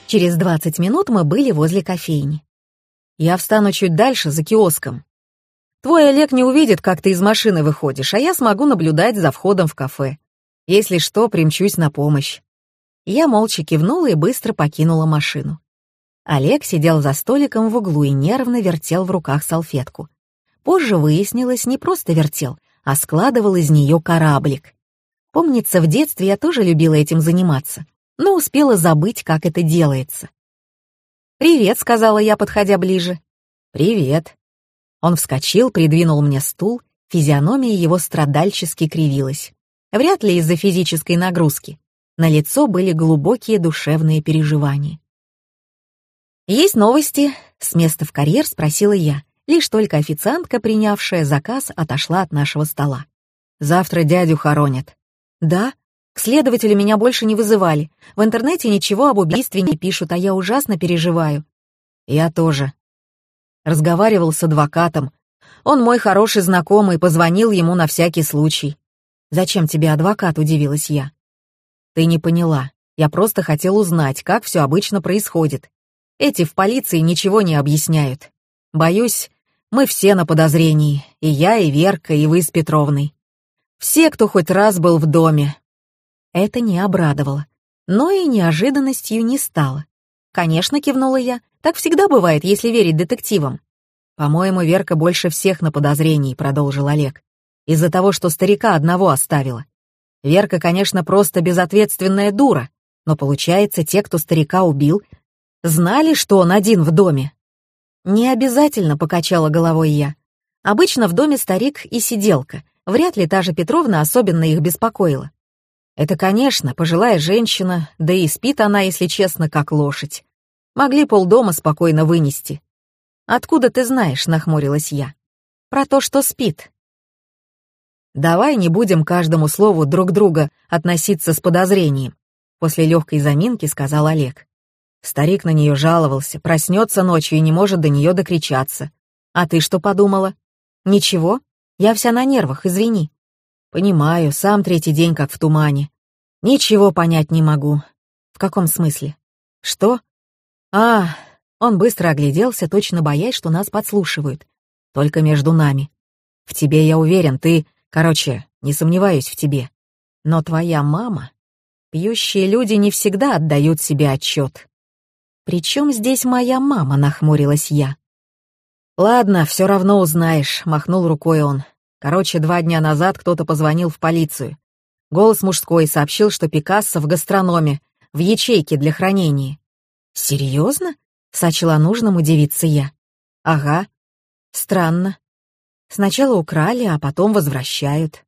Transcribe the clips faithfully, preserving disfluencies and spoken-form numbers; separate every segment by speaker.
Speaker 1: Через двадцать минут мы были возле кофейни. «Я встану чуть дальше, за киоском. Твой Олег не увидит, как ты из машины выходишь, а я смогу наблюдать за входом в кафе. Если что, примчусь на помощь». Я молча кивнула и быстро покинула машину. Олег сидел за столиком в углу и нервно вертел в руках салфетку. Позже выяснилось, не просто вертел, а складывал из нее кораблик. Помнится, в детстве я тоже любила этим заниматься, но успела забыть, как это делается. «Привет», — сказала я, подходя ближе. «Привет». Он вскочил, придвинул мне стул, физиономия его страдальчески кривилась. Вряд ли из-за физической нагрузки. На лицо были глубокие душевные переживания. «Есть новости?» — с места в карьер спросила я. Лишь только официантка, принявшая заказ, отошла от нашего стола. «Завтра дядю хоронят». «Да? К следователю меня больше не вызывали. В интернете ничего об убийстве не пишут, а я ужасно переживаю». «Я тоже». Разговаривал с адвокатом. Он мой хороший знакомый, позвонил ему на всякий случай. «Зачем тебе адвокат?» — удивилась я. «Ты не поняла. Я просто хотел узнать, как все обычно происходит. Эти в полиции ничего не объясняют. Боюсь, мы все на подозрении, и я, и Верка, и вы с Петровной. Все, кто хоть раз был в доме». Это не обрадовало, но и неожиданностью не стало. «Конечно», — кивнула я, — «так всегда бывает, если верить детективам». «По-моему, Верка больше всех на подозрении», — продолжил Олег. «Из-за того, что старика одного оставила. Верка, конечно, просто безответственная дура, но, получается, те, кто старика убил, знали, что он один в доме». «Не обязательно», — покачала головой я. «Обычно в доме старик и сиделка. Вряд ли та же Петровна особенно их беспокоила». «Это, конечно, пожилая женщина, да и спит она, если честно, как лошадь. Могли полдома спокойно вынести». «Откуда ты знаешь?» — нахмурилась я. «Про то, что спит». «Давай не будем каждому слову друг друга относиться с подозрением», — после легкой заминки сказал Олег. Старик на нее жаловался, проснется ночью и не может до нее докричаться. «А ты что подумала?» «Ничего, я вся на нервах, извини». «Понимаю, сам третий день как в тумане. Ничего понять не могу». «В каком смысле?» «Что?» «А...» Он быстро огляделся, точно боясь, что нас подслушивают. «Только между нами. В тебе я уверен, ты... Короче, не сомневаюсь в тебе. Но твоя мама... Пьющие люди не всегда отдают себе отчет». «При чем здесь моя мама?» — нахмурилась я. «Ладно, все равно узнаешь», — махнул рукой он. Короче, два дня назад кто-то позвонил в полицию. Голос мужской сообщил, что Пикассо в гастрономе, в ячейке для хранения. «Серьезно?» — сочла нужным удивиться я. «Ага. Странно. Сначала украли, а потом возвращают».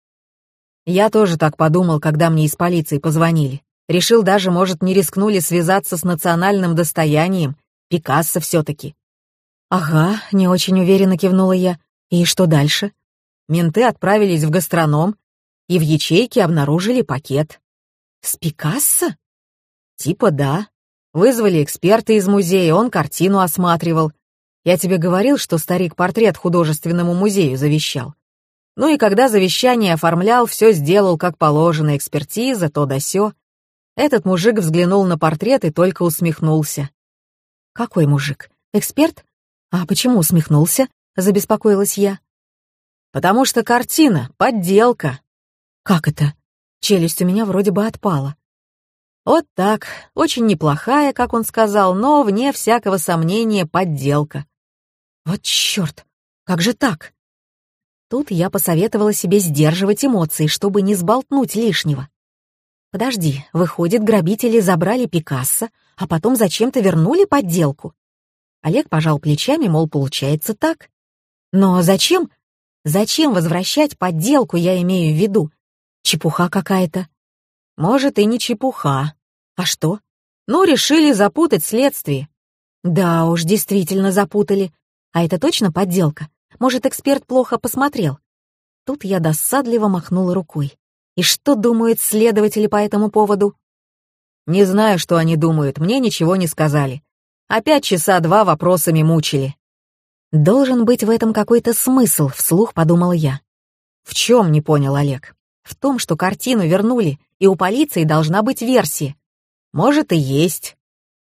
Speaker 1: Я тоже так подумал, когда мне из полиции позвонили. Решил даже, может, не рискнули связаться с национальным достоянием. Пикассо все-таки. «Ага», — не очень уверенно кивнула я. «И что дальше?» Менты отправились в гастроном и в ячейке обнаружили пакет. «С Пикассо?» «Типа да. Вызвали эксперта из музея, он картину осматривал. Я тебе говорил, что старик портрет художественному музею завещал. Ну и когда завещание оформлял, все сделал как положено, экспертиза, то да сё. Этот мужик взглянул на портрет и только усмехнулся». «Какой мужик? Эксперт? А почему усмехнулся?» — забеспокоилась я. «Потому что картина — подделка». «Как это?» Челюсть у меня вроде бы отпала. «Вот так, очень неплохая, как он сказал, но, вне всякого сомнения, подделка». «Вот чёрт, как же так?» Тут я посоветовала себе сдерживать эмоции, чтобы не сболтнуть лишнего. «Подожди, выходит, грабители забрали Пикассо, а потом зачем-то вернули подделку?» Олег пожал плечами, мол, получается так. «Но зачем? Зачем возвращать подделку, я имею в виду? Чепуха какая-то». «Может, и не чепуха. А что? Ну, решили запутать следствие». «Да уж, действительно запутали. А это точно подделка? Может, эксперт плохо посмотрел?» Тут я досадливо махнула рукой. «И что думают следователи по этому поводу?» «Не знаю, что они думают, мне ничего не сказали. Опять часа два вопросами мучили». «Должен быть в этом какой-то смысл», — вслух подумала я. «В чем?» — не понял Олег. «В том, что картину вернули, и у полиции должна быть версия». «Может, и есть».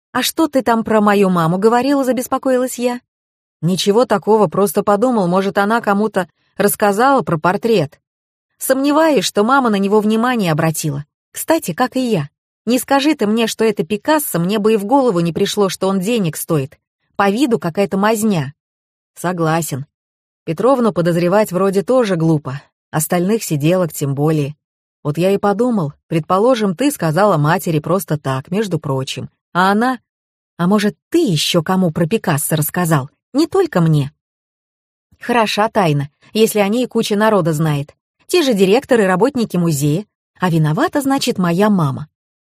Speaker 1: «А что ты там про мою маму говорила?» — забеспокоилась я. «Ничего такого, просто подумал, может, она кому-то рассказала про портрет. Сомневаюсь, что мама на него внимание обратила. Кстати, как и я. Не скажи ты мне, что это Пикассо, мне бы и в голову не пришло, что он денег стоит. По виду какая-то мазня». «Согласен. Петровну подозревать вроде тоже глупо. Остальных сиделок тем более. Вот я и подумал, предположим, ты сказала матери просто так, между прочим. А она... А может, ты еще кому про Пикассо рассказал? Не только мне». «Хороша тайна, если о ней куча народа знает. Те же директоры и работники музея. А виновата, значит, моя мама».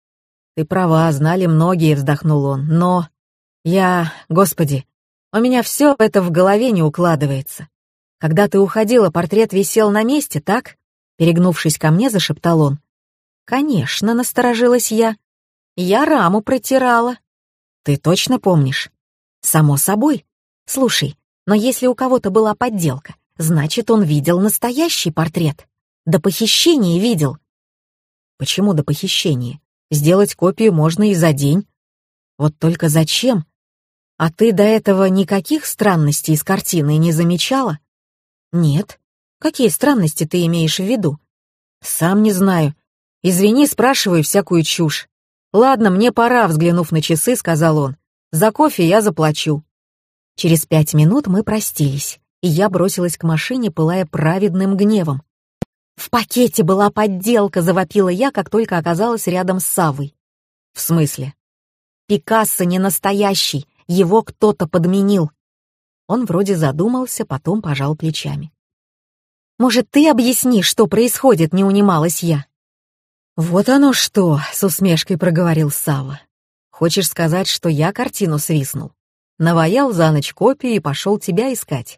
Speaker 1: «Ты права, знали многие», — вздохнул он. «Но... я... Господи, у меня все это в голове не укладывается. Когда ты уходила, портрет висел на месте, так?» Перегнувшись ко мне, зашептал он. «Конечно», — насторожилась я. «Я раму протирала». «Ты точно помнишь?» «Само собой. Слушай, но если у кого-то была подделка, значит, он видел настоящий портрет. До похищения видел». «Почему до похищения? Сделать копию можно и за день. Вот только зачем? А ты до этого никаких странностей из картины не замечала?» «Нет. Какие странности ты имеешь в виду?» «Сам не знаю. Извини, спрашиваю всякую чушь. Ладно, мне пора», — взглянув на часы, сказал он. «За кофе я заплачу». Через пять минут мы простились, и я бросилась к машине, пылая праведным гневом. «В пакете была подделка», — завопила я, как только оказалась рядом с Саввой. «В смысле?» «Пикассо не настоящий, его кто-то подменил». Он вроде задумался, потом пожал плечами. «Может, ты объяснишь, что происходит?» — не унималась я. «Вот оно что!» — с усмешкой проговорил Савва. «Хочешь сказать, что я картину свистнул? Наваял за ночь копию и пошел тебя искать.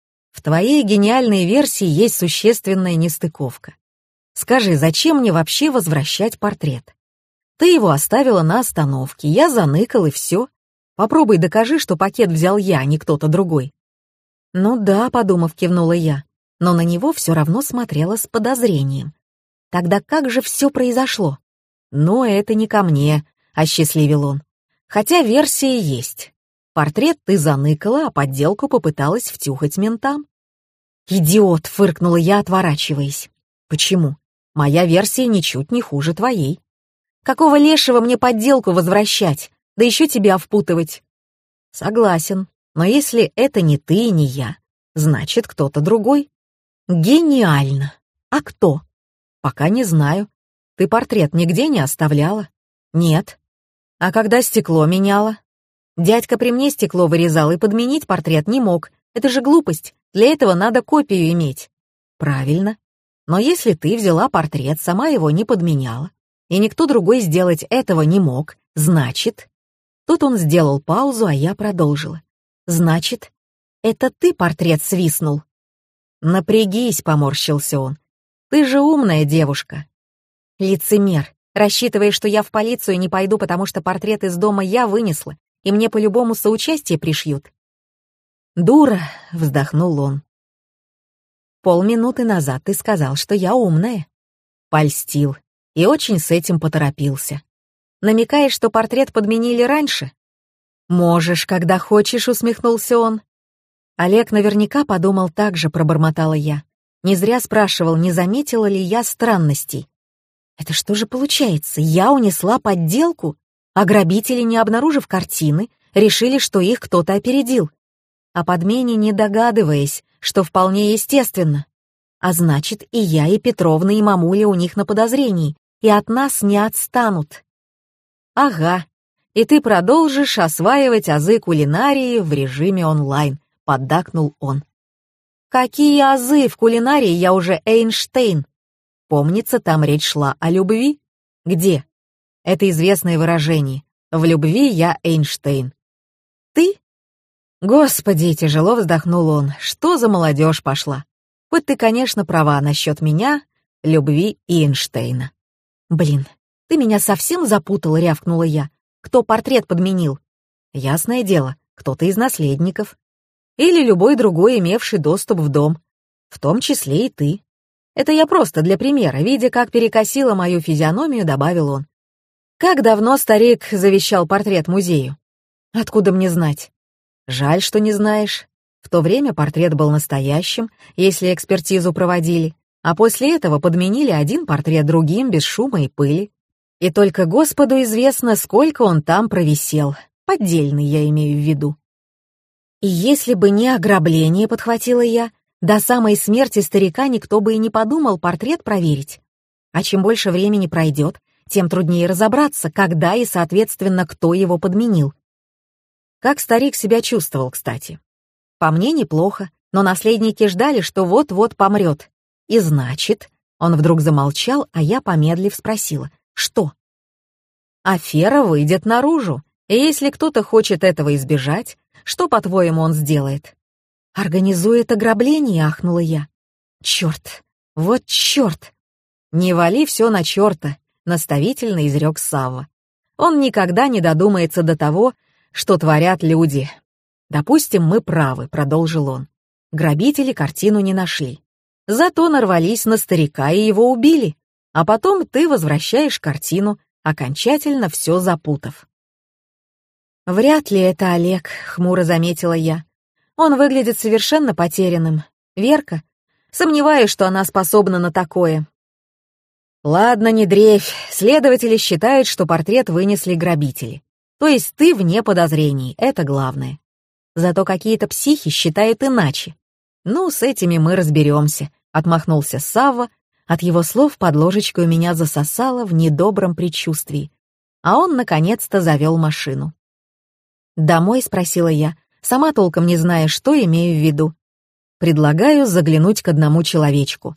Speaker 1: В твоей гениальной версии есть существенная нестыковка. Скажи, зачем мне вообще возвращать портрет? Ты его оставила на остановке, я заныкал и все. Попробуй докажи, что пакет взял я, а не кто-то другой». «Ну да», — подумав, кивнула я, но на него все равно смотрела с подозрением. «Тогда как же все произошло?» «Ну, это не ко мне», — осчастливил он. «Хотя версия есть. Портрет ты заныкала, а подделку попыталась втюхать ментам». «Идиот!» — фыркнула я, отворачиваясь. «Почему? Моя версия ничуть не хуже твоей. Какого лешего мне подделку возвращать, да еще тебя впутывать?» «Согласен, но если это не ты и не я, значит, кто-то другой». «Гениально! А кто?» «Пока не знаю. Ты портрет нигде не оставляла?» «Нет». «А когда стекло меняла?» «Дядька при мне стекло вырезал и подменить портрет не мог. Это же глупость. Для этого надо копию иметь». «Правильно. Но если ты взяла портрет, сама его не подменяла, и никто другой сделать этого не мог, значит...» Тут он сделал паузу, а я продолжила. «Значит, это ты портрет свистнул?» «Напрягись», — поморщился он. «Ты же умная девушка». «Лицемер, рассчитывая, что я в полицию не пойду, потому что портрет из дома я вынесла, и мне по-любому соучастие пришьют». «Дура», — вздохнул он. «Полминуты назад ты сказал, что я умная». Польстил и очень с этим поторопился. «Намекаешь, что портрет подменили раньше?» «Можешь, когда хочешь», — усмехнулся он. Олег наверняка подумал так же, пробормотала я. Не зря спрашивал, не заметила ли я странностей. Это что же получается, я унесла подделку, а грабители, не обнаружив картины, решили, что их кто-то опередил, о подмене не догадываясь, что вполне естественно. А значит, и я, и Петровна, и мамуля у них на подозрении, и от нас не отстанут. «Ага, и ты продолжишь осваивать азы кулинарии в режиме онлайн», — поддакнул он. «Какие азы? В кулинарии я уже Эйнштейн. Помнится, там речь шла о любви? Где? Это известное выражение. В любви я Эйнштейн. Ты? Господи, тяжело вздохнул он. Что за молодежь пошла? Хоть ты, конечно, права насчет меня, любви и Эйнштейна». «Блин, ты меня совсем запутала», — рявкнула я. «Кто портрет подменил?» «Ясное дело, кто-то из наследников. Или любой другой, имевший доступ в дом. В том числе и ты. Это я просто для примера, видя, как перекосила мою физиономию, добавил он. Как давно старик завещал портрет музею? Откуда мне знать? Жаль, что не знаешь. В то время портрет был настоящим, если экспертизу проводили, а после этого подменили один портрет другим без шума и пыли. И только Господу известно, сколько он там провисел. Поддельный я имею в виду. И если бы не ограбление, подхватила я, до самой смерти старика никто бы и не подумал портрет проверить. А чем больше времени пройдет, тем труднее разобраться, когда и, соответственно, кто его подменил. Как старик себя чувствовал, кстати? По мне, неплохо, но наследники ждали, что вот-вот помрет. И значит, он вдруг замолчал, а я, помедлив, спросила, что? Афера выйдет наружу, и если кто-то хочет этого избежать, что, по-твоему, он сделает? Организует ограбление, ахнула я. Черт, вот черт! Не вали все на черта, наставительно изрек Савва. Он никогда не додумается до того, что творят люди. Допустим, мы правы, продолжил он. Грабители картину не нашли. Зато нарвались на старика и его убили. А потом ты возвращаешь картину, окончательно все запутав. «Вряд ли это Олег», — хмуро заметила я. «Он выглядит совершенно потерянным. Верка? Сомневаюсь, что она способна на такое». «Ладно, не дрейфь. Следователи считают, что портрет вынесли грабители. То есть ты вне подозрений, это главное. Зато какие-то психи считают иначе. Ну, с этими мы разберемся», — отмахнулся Савва. От его слов под ложечкой у меня засосало в недобром предчувствии. А он, наконец-то, завел машину. «Домой?» — спросила я, сама толком не зная, что имею в виду. «Предлагаю заглянуть к одному человечку».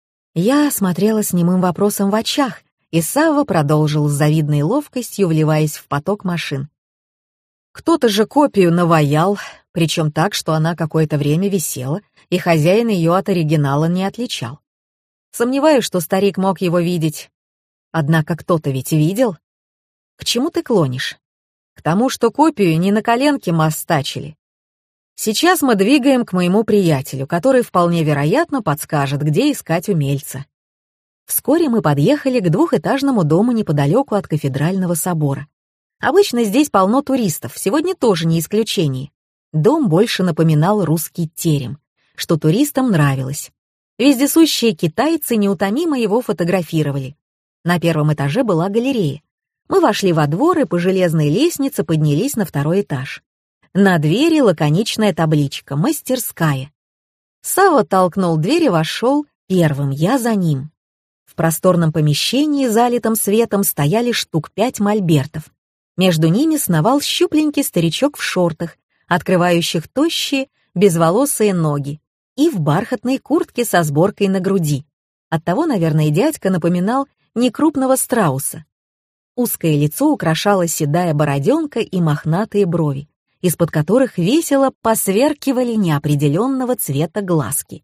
Speaker 1: Я смотрела с немым вопросом в очах, и Савва продолжил с завидной ловкостью, вливаясь в поток машин. Кто-то же копию наваял, причем так, что она какое-то время висела, и хозяин ее от оригинала не отличал. Сомневаюсь, что старик мог его видеть. Однако кто-то ведь видел. К чему ты клонишь? К тому, что копию не на коленке мастачили. Сейчас мы двигаем к моему приятелю, который вполне вероятно подскажет, где искать умельца. Вскоре мы подъехали к двухэтажному дому неподалеку от кафедрального собора. Обычно здесь полно туристов, сегодня тоже не исключение. Дом больше напоминал русский терем, что туристам нравилось. Вездесущие китайцы неутомимо его фотографировали. На первом этаже была галерея. Мы вошли во двор и по железной лестнице поднялись на второй этаж. На двери лаконичная табличка «Мастерская». Савва толкнул дверь и вошел первым, я за ним. В просторном помещении, залитом светом, стояли штук пять мольбертов. Между ними сновал щупленький старичок в шортах, открывающих тощие, безволосые ноги, и в бархатной куртке со сборкой на груди. Оттого, наверное, дядька напоминал некрупного страуса. Узкое лицо украшала седая бороденка и мохнатые брови, из-под которых весело посверкивали неопределенного цвета глазки.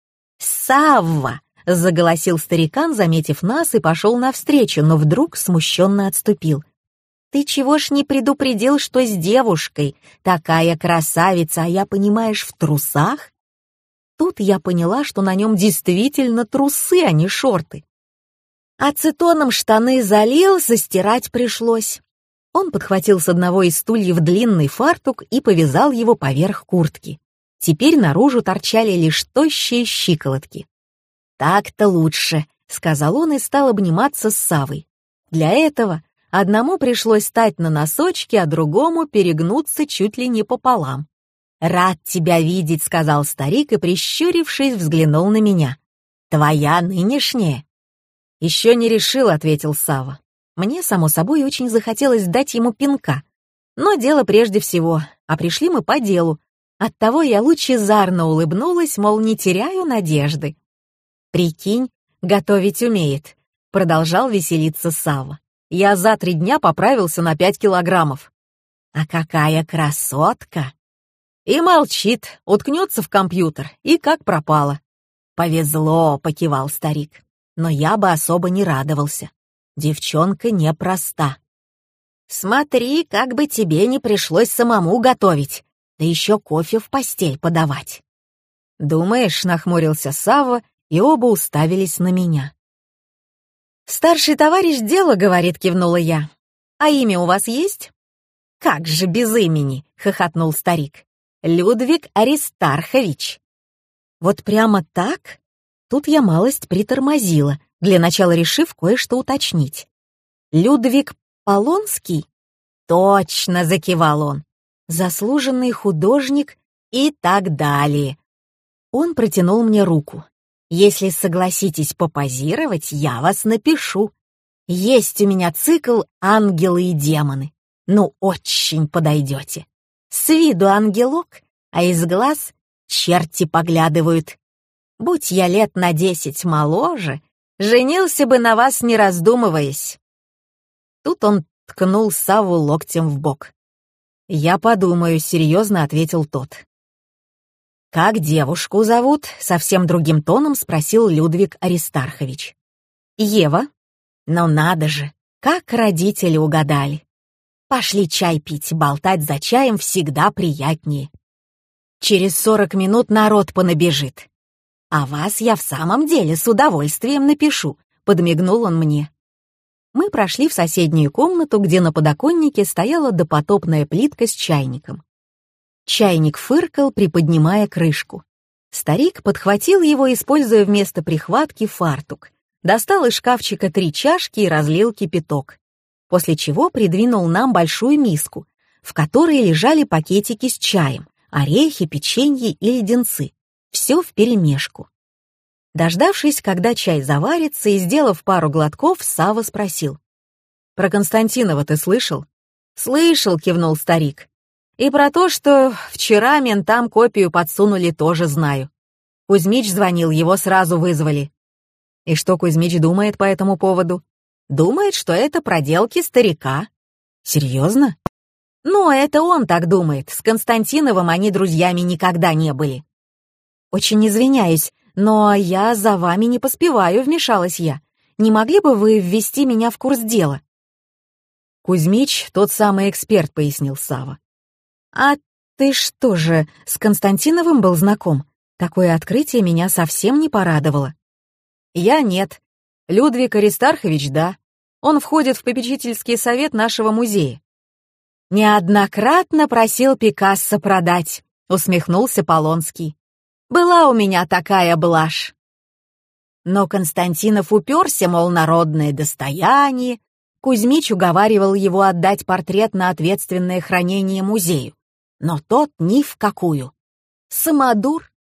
Speaker 1: «Савва!» — заголосил старикан, заметив нас, и пошел навстречу, но вдруг смущенно отступил. «Ты чего ж не предупредил, что с девушкой? Такая красавица, а я, понимаешь, в трусах?» Тут я поняла, что на нем действительно трусы, а не шорты. Ацетоном штаны залил, застирать пришлось. Он подхватил с одного из стульев длинный фартук и повязал его поверх куртки. Теперь наружу торчали лишь тощие щиколотки. «Так-то лучше», — сказал он и стал обниматься с Саввой. Для этого одному пришлось встать на носочки, а другому перегнуться чуть ли не пополам. «Рад тебя видеть», — сказал старик и, прищурившись, взглянул на меня. «Твоя нынешняя?» «Еще не решил», — ответил Савва. Мне, само собой, очень захотелось дать ему пинка. Но дело прежде всего, а пришли мы по делу. Оттого я лучезарно улыбнулась, мол, не теряю надежды. «Прикинь, готовить умеет», — продолжал веселиться Савва. «Я за три дня поправился на пять килограммов». «А какая красотка!» И молчит, уткнется в компьютер, и как пропало. «Повезло», — покивал старик. «Но я бы особо не радовался. Девчонка непроста. Смотри, как бы тебе не пришлось самому готовить, да еще кофе в постель подавать». «Думаешь?» — нахмурился Савва, и оба уставились на меня. «Старший товарищ дело, — говорит, — кивнула я. «А имя у вас есть?» «Как же без имени?» — хохотнул старик. «Людвиг Аристархович». Вот прямо так? Тут я малость притормозила, для начала решив кое-что уточнить. «Людвиг Полонский?» «Точно!» — закивал он. «Заслуженный художник» и так далее. Он протянул мне руку. «Если согласитесь попозировать, я вас напишу. Есть у меня цикл «Ангелы и демоны». Ну, очень подойдете. С виду ангелок, а из глаз черти поглядывают. Будь я лет на десять моложе, женился бы на вас, не раздумываясь». Тут он ткнул Савву локтем в бок. «Я подумаю», — серьезно ответил тот. «Как девушку зовут?» — совсем другим тоном спросил Людвиг Аристархович. «Ева». «Ну надо же, как родители угадали. Пошли чай пить, болтать за чаем всегда приятнее. Через сорок минут народ понабежит. А вас я в самом деле с удовольствием напишу», — подмигнул он мне. Мы прошли в соседнюю комнату, где на подоконнике стояла допотопная плитка с чайником. Чайник фыркал, приподнимая крышку. Старик подхватил его, используя вместо прихватки фартук, достал из шкафчика три чашки и разлил кипяток, после чего придвинул нам большую миску, в которой лежали пакетики с чаем, орехи, печенье и леденцы. Все вперемешку. Дождавшись, когда чай заварится, и сделав пару глотков, Савва спросил: «Про Константинова ты слышал?» «Слышал», — кивнул старик. «И про то, что вчера ментам копию подсунули, тоже знаю. Кузьмич звонил, его сразу вызвали». «И что Кузьмич думает по этому поводу?» «Думает, что это проделки старика». «Серьезно?» «Ну, это он так думает. С Константиновым они друзьями никогда не были». «Очень извиняюсь, но я за вами не поспеваю», — вмешалась я. «Не могли бы вы ввести меня в курс дела?» «Кузьмич — тот самый эксперт», — пояснил Савва. «А ты что же, с Константиновым был знаком? Такое открытие меня совсем не порадовало». «Я нет. Людвиг Аристархович — да. Он входит в попечительский совет нашего музея». «Неоднократно просил Пикассо продать», — усмехнулся Полонский. «Была у меня такая блажь». Но Константинов уперся, мол, народное достояние. Кузьмич уговаривал его отдать портрет на ответственное хранение музею, но тот ни в какую. Самодур.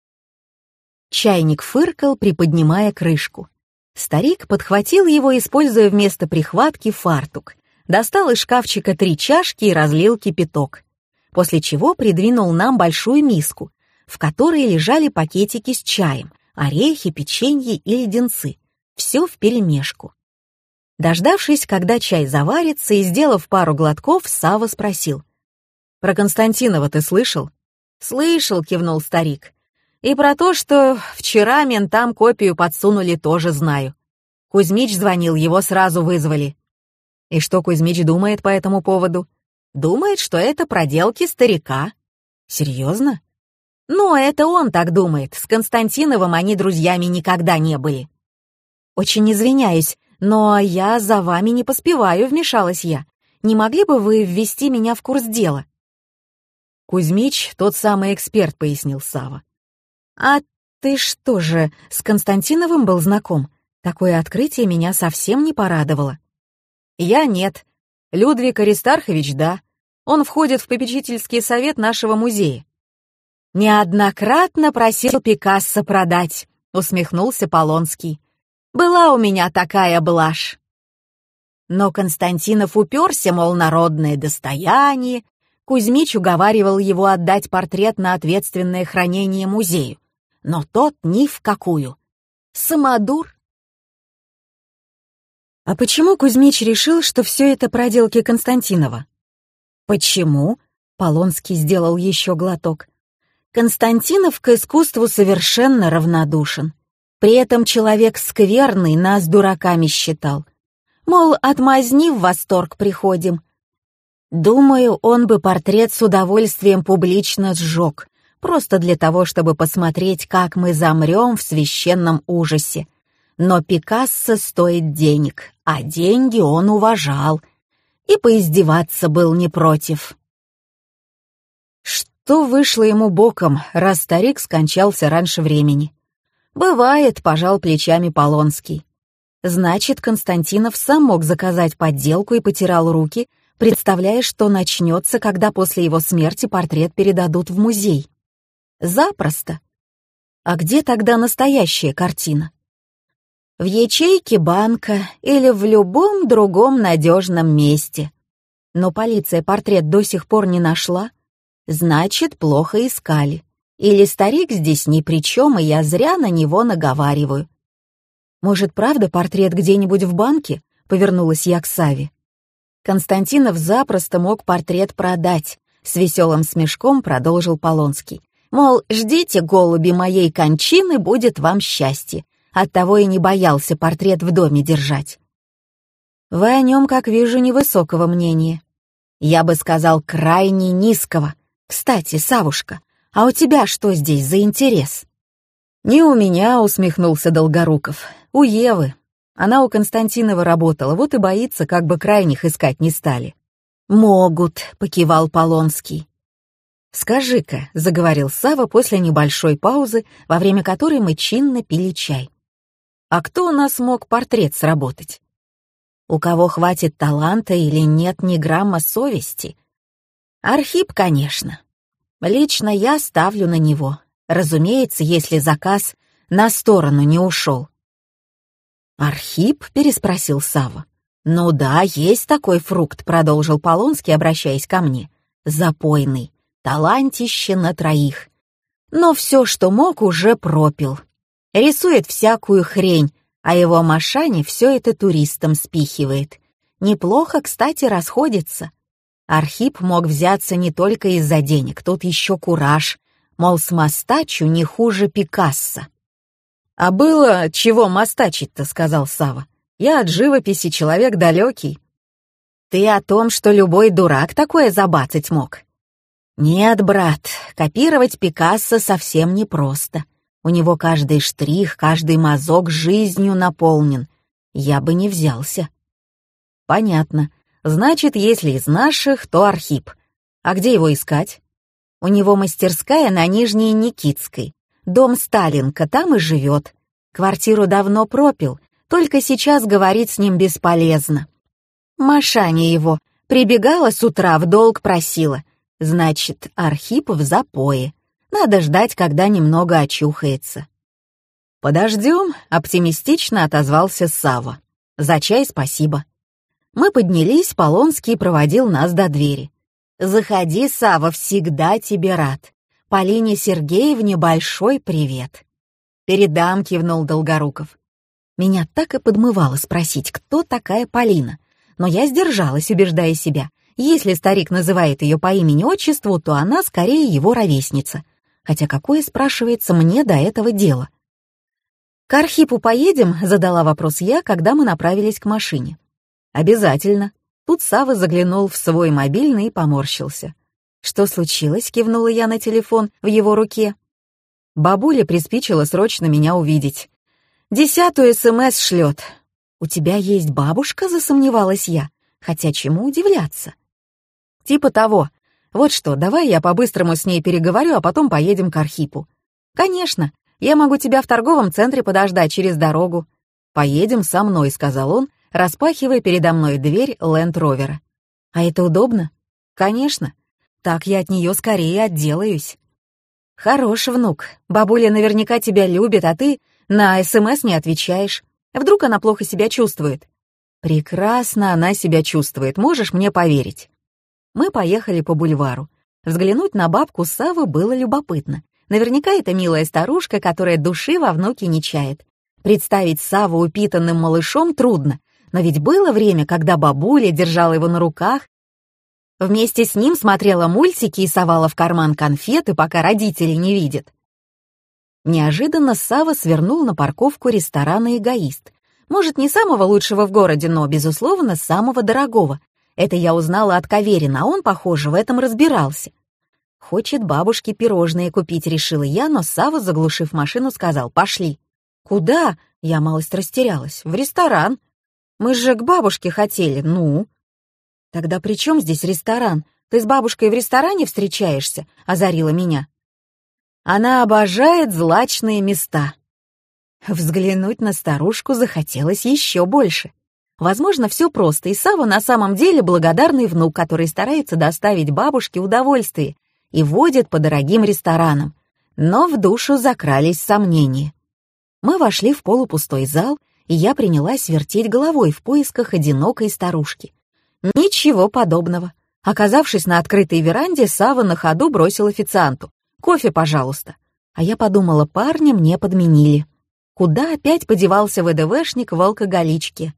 Speaker 1: Чайник фыркал, приподнимая крышку. Старик подхватил его, используя вместо прихватки фартук, достал из шкафчика три чашки и разлил кипяток, после чего придвинул нам большую миску, в которой лежали пакетики с чаем, орехи, печенье и леденцы. Все вперемешку. Дождавшись, когда чай заварится, и сделав пару глотков, Савва спросил: «Про Константинова ты слышал?» «Слышал», — кивнул старик. «И про то, что вчера ментам копию подсунули, тоже знаю. Кузьмич звонил, его сразу вызвали». «И что Кузьмич думает по этому поводу?» «Думает, что это проделки старика». «Серьезно?» «Ну, это он так думает. С Константиновым они друзьями никогда не были». «Очень извиняюсь, но я за вами не поспеваю», — вмешалась я. «Не могли бы вы ввести меня в курс дела?» «Кузьмич — тот самый эксперт», — пояснил Савва. «А ты что же, с Константиновым был знаком? Такое открытие меня совсем не порадовало». «Я нет. Людвиг Аристархович — да. Он входит в попечительский совет нашего музея». «Неоднократно просил Пикассо продать», — усмехнулся Полонский. «Была у меня такая блажь». Но Константинов уперся, мол, народное достояние. Кузьмич уговаривал его отдать портрет на ответственное хранение музею, но тот ни в какую. Самодур. «А почему Кузьмич решил, что все это проделки Константинова?» «Почему?» — Полонский сделал еще глоток. «Константинов к искусству совершенно равнодушен. При этом человек скверный, нас дураками считал. Мол, от мазни в восторг приходим. Думаю, он бы портрет с удовольствием публично сжег, просто для того, чтобы посмотреть, как мы замрем в священном ужасе. Но Пикассо стоит денег, а деньги он уважал. и поиздеваться был не против. Что вышло ему боком, раз старик скончался раньше времени? Бывает, пожал плечами Полонский. Значит, Константинов сам мог заказать подделку и потирал руки, представляя, что начнется, когда после его смерти портрет передадут в музей. Запросто. А где тогда настоящая картина? В ячейке банка или в любом другом надежном месте. Но полиция портрет до сих пор не нашла. Значит, плохо искали. Или старик здесь ни при чем, и я зря на него наговариваю. Может, правда портрет где-нибудь в банке? Повернулась я к Саве. Константинов запросто мог портрет продать. С веселым смешком продолжил Полонский. Мол, ждите, голуби, моей кончины, будет вам счастье. Оттого и не боялся портрет в доме держать. Вы о нем, как вижу, невысокого мнения. Я бы сказал, крайне низкого. Кстати, Савушка, а у тебя что здесь за интерес? Не у меня, усмехнулся Долгоруков. У Евы. Она у Константинова работала, вот и боится, как бы крайних искать не стали. Могут, покивал Полонский. «Скажи-ка», — заговорил Сава после небольшой паузы, во время которой мы чинно пили чай. «А кто у нас мог портрет сработать? У кого хватит таланта или нет ни грамма совести? Архип, конечно. Лично я ставлю на него. Разумеется, если заказ на сторону не ушел». «Архип?» — переспросил Сава. «Ну да, есть такой фрукт», — продолжил Полонский, обращаясь ко мне. «Запойный. Талантище на троих. Но все, что мог, уже пропил. Рисует всякую хрень, а его Машане все это туристам спихивает. Неплохо, кстати, расходится. Архип мог взяться не только из-за денег, тут еще кураж, мол, с мастачу не хуже Пикассо». «А было чего мастачить-то», — сказал Сава. «Я от живописи человек далекий». «Ты о том, что любой дурак такое забацать мог?» «Нет, брат, копировать Пикассо совсем непросто. У него каждый штрих, каждый мазок жизнью наполнен. Я бы не взялся». «Понятно. Значит, если из наших, то Архип. А где его искать?» «У него мастерская на Нижней Никитской. Дом Сталинка, там и живет. Квартиру давно пропил, только сейчас говорить с ним бесполезно. Машаня его прибегала с утра, в долг просила. Значит, Архип в запое. Надо ждать, когда немного очухается». «Подождем», — оптимистично отозвался Сава. «За чай спасибо». Мы поднялись, Полонский проводил нас до двери. «Заходи, Сава, всегда тебе рад. Полине Сергеевне большой привет». «Передам», — кивнул Долгоруков. Меня так и подмывало спросить, кто такая Полина, но я сдержалась, убеждая себя. Если старик называет ее по имени-отчеству, то она скорее его ровесница. Хотя какое, спрашивается, мне до этого дело? «К Архипу поедем?» — задала вопрос я, когда мы направились к машине. «Обязательно». Тут Сава заглянул в свой мобильный и поморщился. «Что случилось?» — кивнула я на телефон в его руке. Бабуля приспичила срочно меня увидеть. Десятую СМС шлет. «У тебя есть бабушка?» — засомневалась я. Хотя чему удивляться? «Типа того. Вот что, давай я по-быстрому с ней переговорю, а потом поедем к Архипу». «Конечно. Я могу тебя в торговом центре подождать через дорогу». «Поедем со мной», — сказал он, распахивая передо мной дверь Ленд-Ровера. «А это удобно?» «Конечно. Так я от нее скорее отделаюсь». «Хорош, внук. Бабуля наверняка тебя любит, а ты на СМС не отвечаешь. Вдруг она плохо себя чувствует?» «Прекрасно она себя чувствует, можешь мне поверить». Мы поехали по бульвару. Взглянуть на бабку Савы было любопытно. Наверняка это милая старушка, которая души во внуке не чает. Представить Саву упитанным малышом трудно, но ведь было время, когда бабуля держала его на руках, вместе с ним смотрела мультики и совала в карман конфеты, пока родители не видят. Неожиданно Сава свернул на парковку ресторана «Эгоист». Может, не самого лучшего в городе, но, безусловно, самого дорогого. Это я узнала от Каверина, а он, похоже, в этом разбирался. Хочет бабушке пирожные купить, решила я, но Сава, заглушив машину, сказал: «Пошли». «Куда?» — я малость растерялась. «В ресторан. Мы же к бабушке хотели, ну». Тогда при чем здесь ресторан? Ты с бабушкой в ресторане встречаешься?» — озарила меня. «Она обожает злачные места». Взглянуть на старушку захотелось еще больше. Возможно, все просто, и Сава на самом деле благодарный внук, который старается доставить бабушке удовольствие и водит по дорогим ресторанам. Но в душу закрались сомнения. Мы вошли в полупустой зал, и я принялась вертеть головой в поисках одинокой старушки. Ничего подобного. Оказавшись на открытой веранде, Сава на ходу бросил официанту: «Кофе, пожалуйста». А я подумала, парни мне подменили. Куда опять подевался ВДВшник в алкоголичке?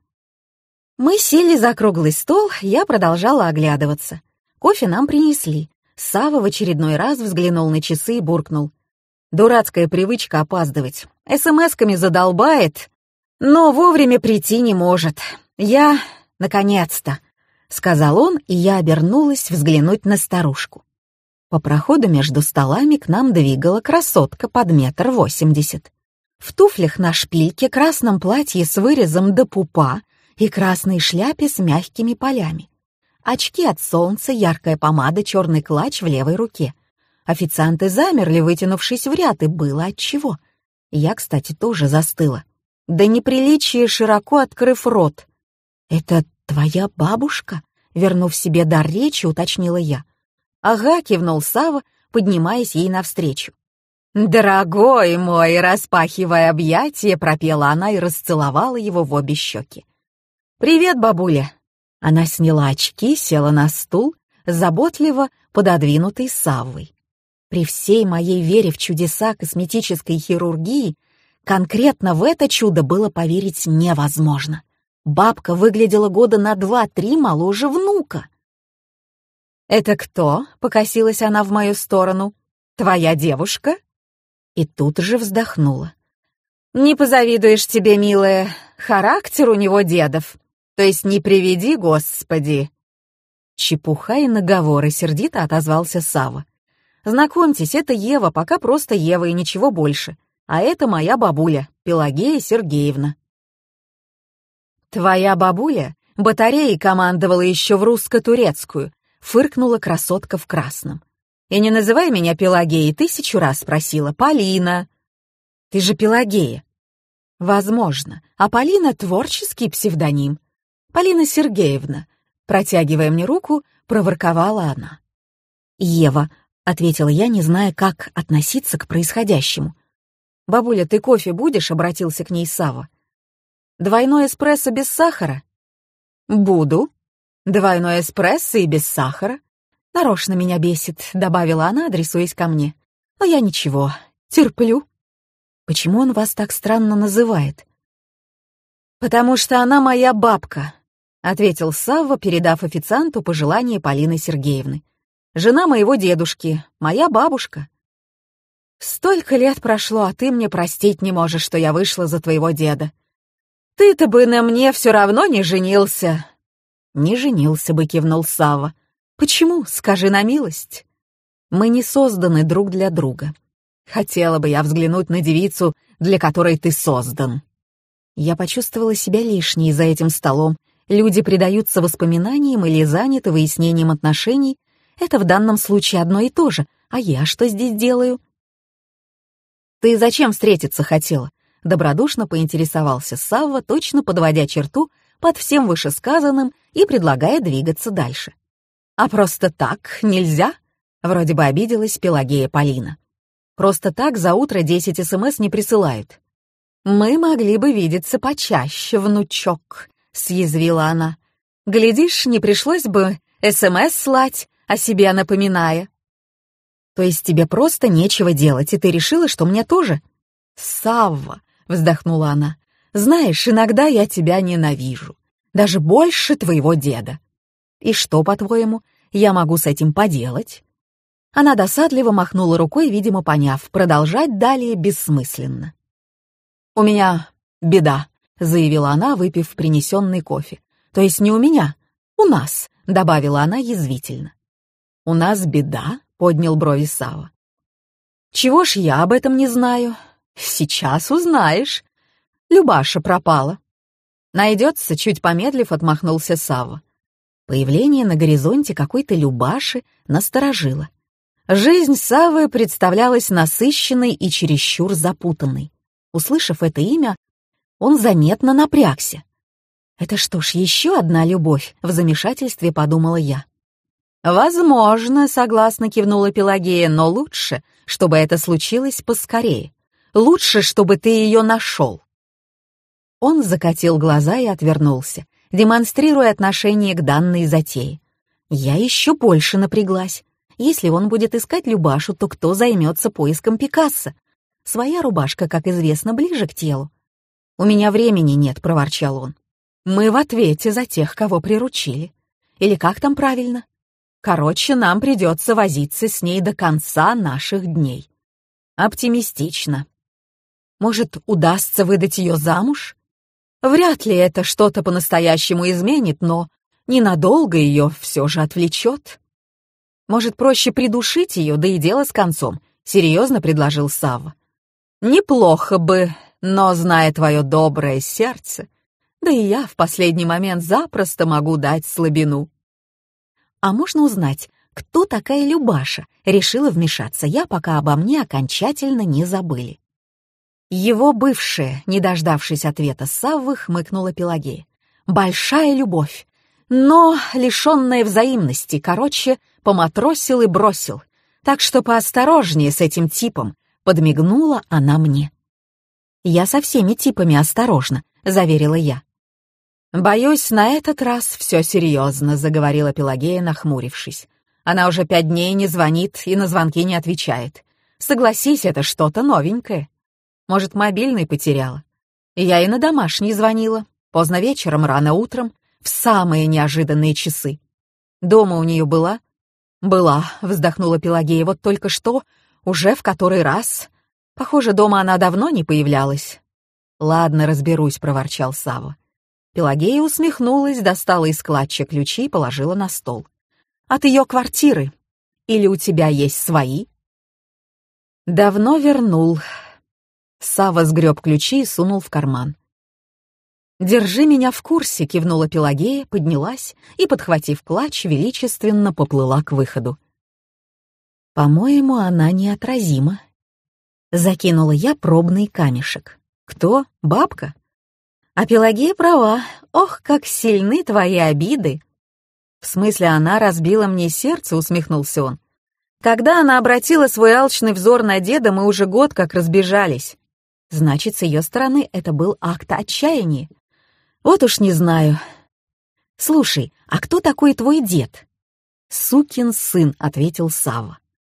Speaker 1: Мы сели за круглый стол, я продолжала оглядываться. Кофе нам принесли. Сава в очередной раз взглянул на часы и буркнул: «Дурацкая привычка опаздывать. СМСками задолбает, но вовремя прийти не может. Я... наконец-то», — сказал он, и я обернулась взглянуть на старушку. По проходу между столами к нам двигала красотка под метр восемьдесят. В туфлях на шпильке, красном платье с вырезом до пупа и красной шляпе с мягкими полями. Очки от солнца, яркая помада, черный клатч в левой руке. Официанты замерли, вытянувшись в ряд, и было отчего. Я, кстати, тоже застыла. До неприличия широко открыв рот. «Это твоя бабушка?» — вернув себе дар речи, уточнила я. «Ага», — кивнул Сава, поднимаясь ей навстречу. «Дорогой мой!» — распахивая объятия, пропела она и расцеловала его в обе щеки. «Привет, бабуля!» Она сняла очки, села на стул, заботливо пододвинутый Саввой. При всей моей вере в чудеса косметической хирургии, конкретно в это чудо было поверить невозможно. Бабка выглядела года на два-три моложе внука. «Это кто?» — покосилась она в мою сторону. «Твоя девушка?» И тут же вздохнула. «Не позавидуешь тебе, милая, характер у него дедов. То есть не приведи, Господи!» «Чепуха и наговоры», — сердито отозвался Сава. «Знакомьтесь, это Ева, пока просто Ева и ничего больше. А это моя бабуля, Пелагея Сергеевна». «Твоя бабуля батареей командовала еще в русско-турецкую», — фыркнула красотка в красном. «И не называй меня Пелагеей, тысячу раз спросила. Полина». «Ты же Пелагея». «Возможно. А Полина — творческий псевдоним. Полина Сергеевна», — протягивая мне руку, проворковала она. «Ева», — ответила я, не зная, как относиться к происходящему. «Бабуля, ты кофе будешь?» — обратился к ней Сава. «Двойной эспрессо без сахара?» «Буду. Двойной эспрессо и без сахара. Нарочно меня бесит», — добавила она, адресуясь ко мне. «Но я ничего, терплю». «Почему он вас так странно называет?» «Потому что она моя бабка», — ответил Савва, передав официанту пожелание Полины Сергеевны. «Жена моего дедушки, моя бабушка». «Столько лет прошло, а ты мне простить не можешь, что я вышла за твоего деда. Ты-то бы на мне все равно не женился». «Не женился бы», — кивнул Савва. «Почему? Скажи на милость». «Мы не созданы друг для друга. Хотела бы я взглянуть на девицу, для которой ты создан». Я почувствовала себя лишней за этим столом. Люди предаются воспоминаниям или заняты выяснением отношений. Это в данном случае одно и то же. А я что здесь делаю? «Ты зачем встретиться хотела?» — добродушно поинтересовался Савва, точно подводя черту под всем вышесказанным и предлагая двигаться дальше. «А просто так нельзя?» — вроде бы обиделась Пелагея Полина. «Просто так за утро десять СМС не присылают». «Мы могли бы видеться почаще, внучок», — съязвила она. «Глядишь, не пришлось бы СМС слать, о себе напоминая». «То есть тебе просто нечего делать, и ты решила, что мне тоже?» «Савва», — вздохнула она, — «знаешь, иногда я тебя ненавижу. Даже больше твоего деда. И что, по-твоему, я могу с этим поделать?» Она досадливо махнула рукой, видимо, поняв, продолжать далее бессмысленно. «У меня беда», — заявила она, выпив принесенный кофе. «То есть не у меня, у нас», — добавила она язвительно. «У нас беда?» — поднял брови Сава. «Чего ж я об этом не знаю? Сейчас узнаешь. Любаша пропала». «Найдется», — чуть помедлив отмахнулся Сава. Появление на горизонте какой-то Любаши насторожило. Жизнь Саввы представлялась насыщенной и чересчур запутанной. Услышав это имя, он заметно напрягся. «Это что ж, еще одна любовь?» — в замешательстве подумала я. «Возможно», — согласно кивнула Пелагея, «но лучше, чтобы это случилось поскорее. Лучше, чтобы ты ее нашел». Он закатил глаза и отвернулся, демонстрируя отношение к данной затее. Я еще больше напряглась. Если он будет искать Любашу, то кто займется поиском Пикассо? Своя рубашка, как известно, ближе к телу. «У меня времени нет», — проворчал он. «Мы в ответе за тех, кого приручили. Или как там правильно? Короче, нам придется возиться с ней до конца наших дней». Оптимистично. Может, удастся выдать ее замуж? Вряд ли это что-то по-настоящему изменит, но ненадолго ее все же отвлечет. Может, проще придушить ее, да и дело с концом, серьезно предложил Савва. Неплохо бы, но, зная твое доброе сердце, да и я в последний момент запросто могу дать слабину. А можно узнать, кто такая Любаша? Решила вмешаться я, пока обо мне окончательно не забыли. Его бывшая, не дождавшись ответа Саввы, хмыкнула Пелагея. Большая любовь, но лишенная взаимности, короче, поматросил и бросил. Так что поосторожнее с этим типом, подмигнула она мне. «Я со всеми типами осторожна», — заверила я. «Боюсь, на этот раз все серьезно», — заговорила Пелагея, нахмурившись. «Она уже пять дней не звонит и на звонки не отвечает. Согласись, это что-то новенькое. Может, мобильный потеряла? Я и на домашний звонила. Поздно вечером, рано утром, в самые неожиданные часы. Дома у нее была?» «Была», — вздохнула Пелагея, — «вот только что, уже в который раз. Похоже, дома она давно не появлялась». «Ладно, разберусь», — проворчал Савва. Пелагея усмехнулась, достала из клатча ключи и положила на стол. «От ее квартиры? Или у тебя есть свои?» «Давно вернул». Савва сгреб ключи и сунул в карман. «Держи меня в курсе», — кивнула Пелагея, поднялась и, подхватив клатч, величественно поплыла к выходу. «По-моему, она неотразима». Закинула я пробный камешек. «Кто? Бабка?» «А Пелагея права. Ох, как сильны твои обиды!» «В смысле, она разбила мне сердце?» — усмехнулся он. «Когда она обратила свой алчный взор на деда, мы уже год как разбежались. Значит, с ее стороны это был акт отчаяния. Вот уж не знаю. Слушай, а кто такой твой дед?» «Сукин сын», — ответил Савва.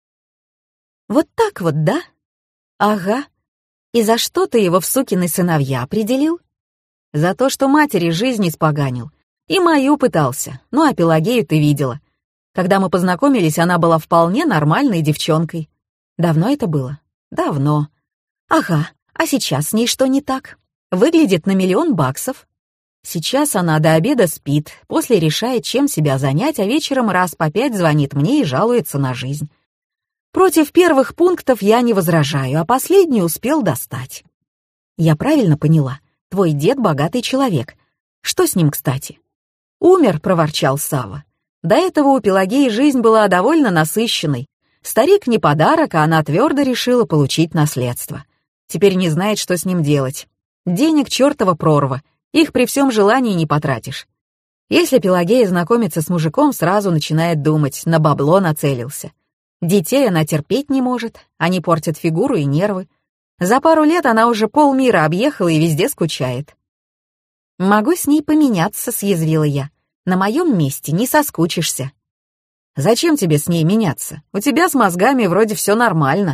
Speaker 1: «Вот так вот, да?» «Ага. И за что ты его в сукины сыновья определил?» «За то, что матери жизнь испоганил. И мою пытался. Ну, а Пелагею ты видела. Когда мы познакомились, она была вполне нормальной девчонкой. Давно это было?» «Давно. Ага. А сейчас с ней что не так? Выглядит на миллион баксов. Сейчас она до обеда спит, после решает, чем себя занять, а вечером раз по пять звонит мне и жалуется на жизнь. Против первых пунктов я не возражаю, а последний успел достать. Я правильно поняла? Твой дед богатый человек. Что с ним, кстати?» «Умер», — проворчал Савва. «До этого у Пелагеи жизнь была довольно насыщенной. Старик не подарок, а она твердо решила получить наследство. Теперь не знает, что с ним делать. Денег чертова прорва, их при всем желании не потратишь. Если Пелагея знакомится с мужиком, сразу начинает думать, на бабло нацелился. Детей она терпеть не может, они портят фигуру и нервы. За пару лет она уже полмира объехала и везде скучает». «Могу с ней поменяться», — съязвила я. «На моем месте не соскучишься». «Зачем тебе с ней меняться? У тебя с мозгами вроде все нормально».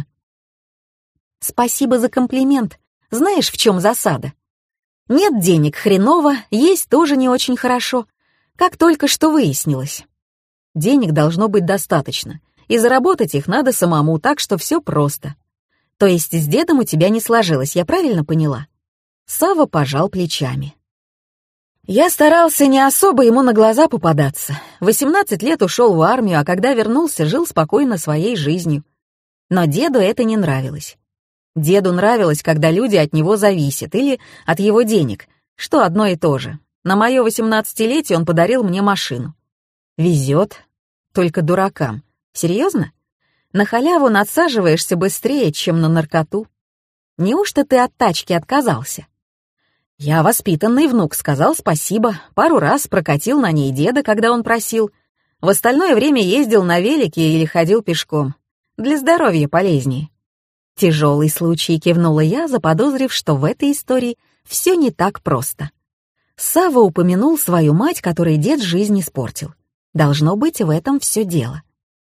Speaker 1: «Спасибо за комплимент. Знаешь, в чем засада? Нет денег — хреново, есть тоже не очень хорошо, как только что выяснилось. Денег должно быть достаточно, и заработать их надо самому, так что все просто. То есть с дедом у тебя не сложилось, я правильно поняла?» Савва пожал плечами. «Я старался не особо ему на глаза попадаться. восемнадцать лет ушел в армию, а когда вернулся, жил спокойно своей жизнью. Но деду это не нравилось. Деду нравилось, когда люди от него зависят, или от его денег, что одно и то же. На мое восемнадцатилетие он подарил мне машину. Везет. Только дуракам. Серьезно? На халяву надсаживаешься быстрее, чем на наркоту. Неужто ты от тачки отказался? Я воспитанный внук, сказал спасибо. Пару раз прокатил на ней деда, когда он просил. В остальное время ездил на велике или ходил пешком. Для здоровья полезнее. Тяжелый случай, кивнула я, заподозрив, что в этой истории все не так просто. Савва упомянул свою мать, которой дед жизнь испортил. Должно быть, в этом все дело.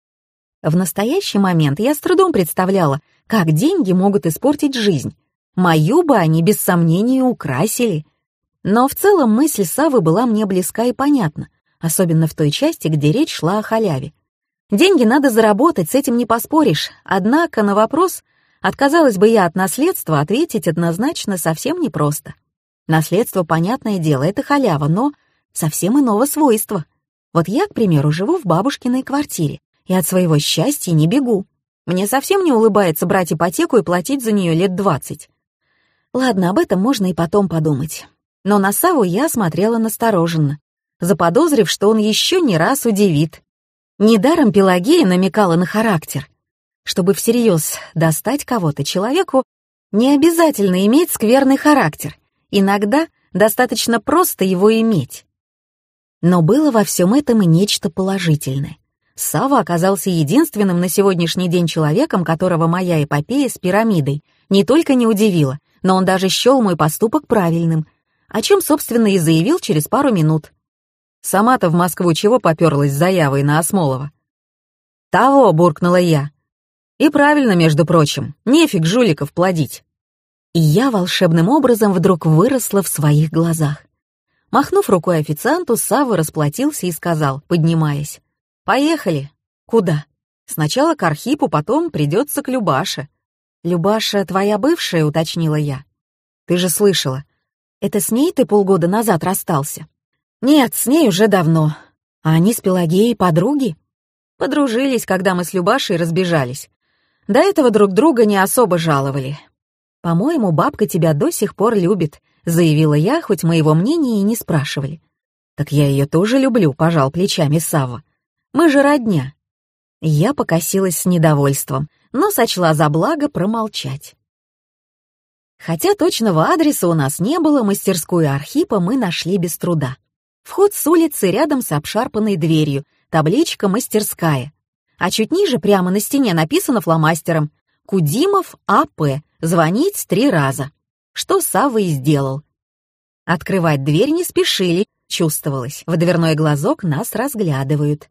Speaker 1: В настоящий момент я с трудом представляла, как деньги могут испортить жизнь. Мою бы они без сомнения украсили. Но в целом мысль Саввы была мне близка и понятна, особенно в той части, где речь шла о халяве. Деньги надо заработать, с этим не поспоришь, однако на вопрос, отказалась бы я от наследства, ответить однозначно совсем непросто. Наследство, понятное дело, это халява, но совсем иного свойства. Вот я, к примеру, живу в бабушкиной квартире и от своего счастья не бегу. Мне совсем не улыбается брать ипотеку и платить за нее лет двадцать. Ладно, об этом можно и потом подумать. Но на Савву я смотрела настороженно, заподозрив, что он еще не раз удивит. Недаром Пелагея намекала на характер. Чтобы всерьез достать кого-то, человеку не обязательно иметь скверный характер. Иногда достаточно просто его иметь. Но было во всем этом и нечто положительное. Савва оказался единственным на сегодняшний день человеком, которого моя эпопея с пирамидой не только не удивила, но он даже счел мой поступок правильным, о чем, собственно, и заявил через пару минут. «Сама-то в Москву чего попёрлась с заявой на Осмолова?» «Того», — буркнула я. «И правильно, между прочим, нефиг жуликов плодить». И я волшебным образом вдруг выросла в своих глазах. Махнув рукой официанту, Савва расплатился и сказал, поднимаясь: «Поехали». «Куда?» «Сначала к Архипу, потом придется к Любаше». «Любаша твоя бывшая?» — уточнила я. «Ты же слышала. Это с ней ты полгода назад расстался?» «Нет, с ней уже давно. А они с Пелагеей подруги?» «Подружились, когда мы с Любашей разбежались. До этого друг друга не особо жаловали». «По-моему, бабка тебя до сих пор любит», — заявила я, хоть моего мнения и не спрашивали. «Так я ее тоже люблю», — пожал плечами Савва. «Мы же родня». Я покосилась с недовольством, но сочла за благо промолчать. Хотя точного адреса у нас не было, мастерскую Архипа мы нашли без труда. Вход с улицы рядом с обшарпанной дверью, табличка «Мастерская». А чуть ниже прямо на стене написано фломастером «Кудимов А П. Звонить три раза». Что Савва и сделал. Открывать дверь не спешили, чувствовалось, в дверной глазок нас разглядывают.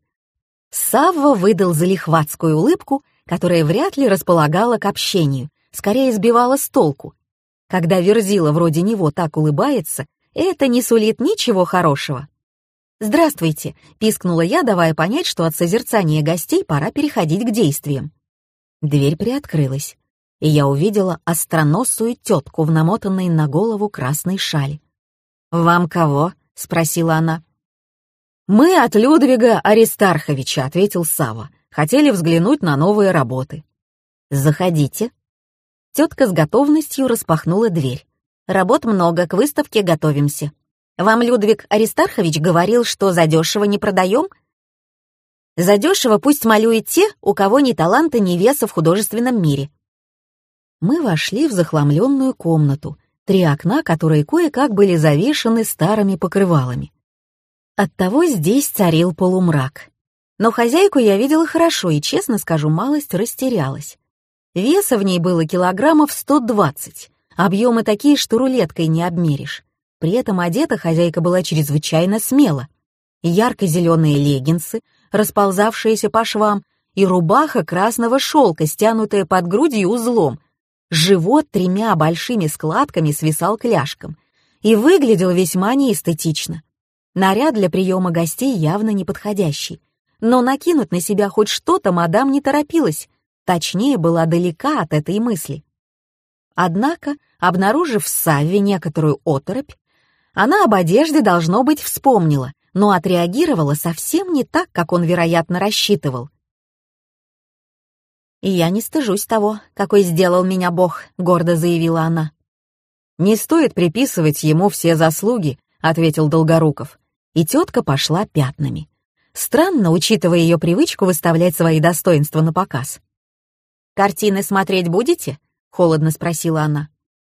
Speaker 1: Савва выдал залихватскую улыбку, которая вряд ли располагала к общению, скорее сбивала с толку. Когда верзила вроде него так улыбается, это не сулит ничего хорошего. «Здравствуйте», — пискнула я, давая понять, что от созерцания гостей пора переходить к действиям. Дверь приоткрылась, и я увидела остроносую тетку в намотанной на голову красной шали. «Вам кого?» — спросила она. «Мы от Людвига Аристарховича», — ответил Савва. «Хотели взглянуть на новые работы». «Заходите». Тетка с готовностью распахнула дверь. «Работ много, к выставке готовимся. Вам Людвиг Аристархович говорил, что задешево не продаем?» «Задешево пусть малюют те, у кого ни таланта, ни веса в художественном мире». Мы вошли в захламленную комнату, три окна, которые кое-как были завешаны старыми покрывалами. Оттого здесь царил полумрак. Но хозяйку я видела хорошо и, честно скажу, малость растерялась. Веса в ней было килограммов сто двадцать, объемы такие, что рулеткой не обмеришь. При этом одета хозяйка была чрезвычайно смело. Ярко-зеленые леггинсы, расползавшиеся по швам, и рубаха красного шелка, стянутая под грудью узлом. Живот тремя большими складками свисал кляшком и выглядел весьма неэстетично. Наряд для приема гостей явно неподходящий, но накинуть на себя хоть что-то мадам не торопилась, точнее, была далека от этой мысли. Однако, обнаружив в Савве некоторую оторопь, она об одежде, должно быть, вспомнила, но отреагировала совсем не так, как он, вероятно, рассчитывал. «И я не стыжусь того, какой сделал меня Бог», — гордо заявила она. «Не стоит приписывать ему все заслуги», — ответил Долгоруков. И тетка пошла пятнами. Странно, учитывая ее привычку выставлять свои достоинства на показ. «Картины смотреть будете?» — холодно спросила она.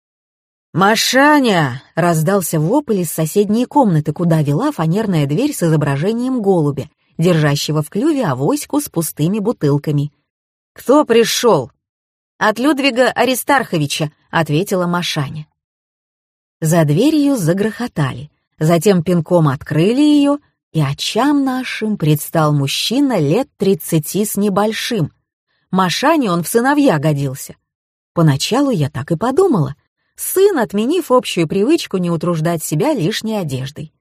Speaker 1: «Машаня!» — раздался вопль из соседней комнаты, куда вела фанерная дверь с изображением голубя, держащего в клюве авоську с пустыми бутылками. «Кто пришел?» «От Людвига Аристарховича», — ответила Машаня. За дверью загрохотали, затем пинком открыли ее, и очам нашим предстал мужчина лет тридцати с небольшим. Машане он в сыновья годился. Поначалу я так и подумала. Сын, отменив общую привычку не утруждать себя лишней одеждой.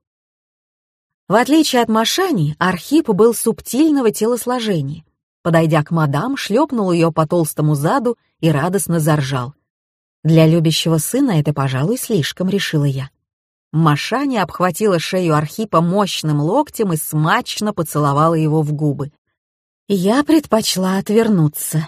Speaker 1: В отличие от Машани, Архип был субтильного телосложения. Подойдя к мадам, шлепнул ее по толстому заду и радостно заржал. Для любящего сына это, пожалуй, слишком, решила я. Машаня обхватила шею Архипа мощным локтем и смачно поцеловала его в губы. Я предпочла отвернуться.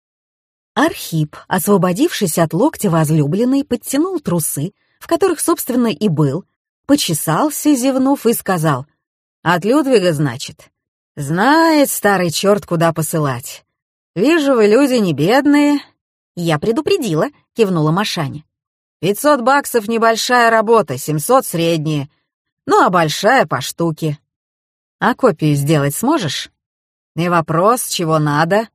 Speaker 1: Архип, освободившись от локтя возлюбленной, подтянул трусы, в которых, собственно, и был, почесался, зевнув, и сказал: «От Людвига, значит? Знает старый черт, куда посылать. Вижу, вы люди не бедные». «Я предупредила», — кивнула Машаня. «Пятьсот баксов небольшая работа, семьсот средняя. Ну, а большая по штуке. А копию сделать сможешь? И вопрос, чего надо?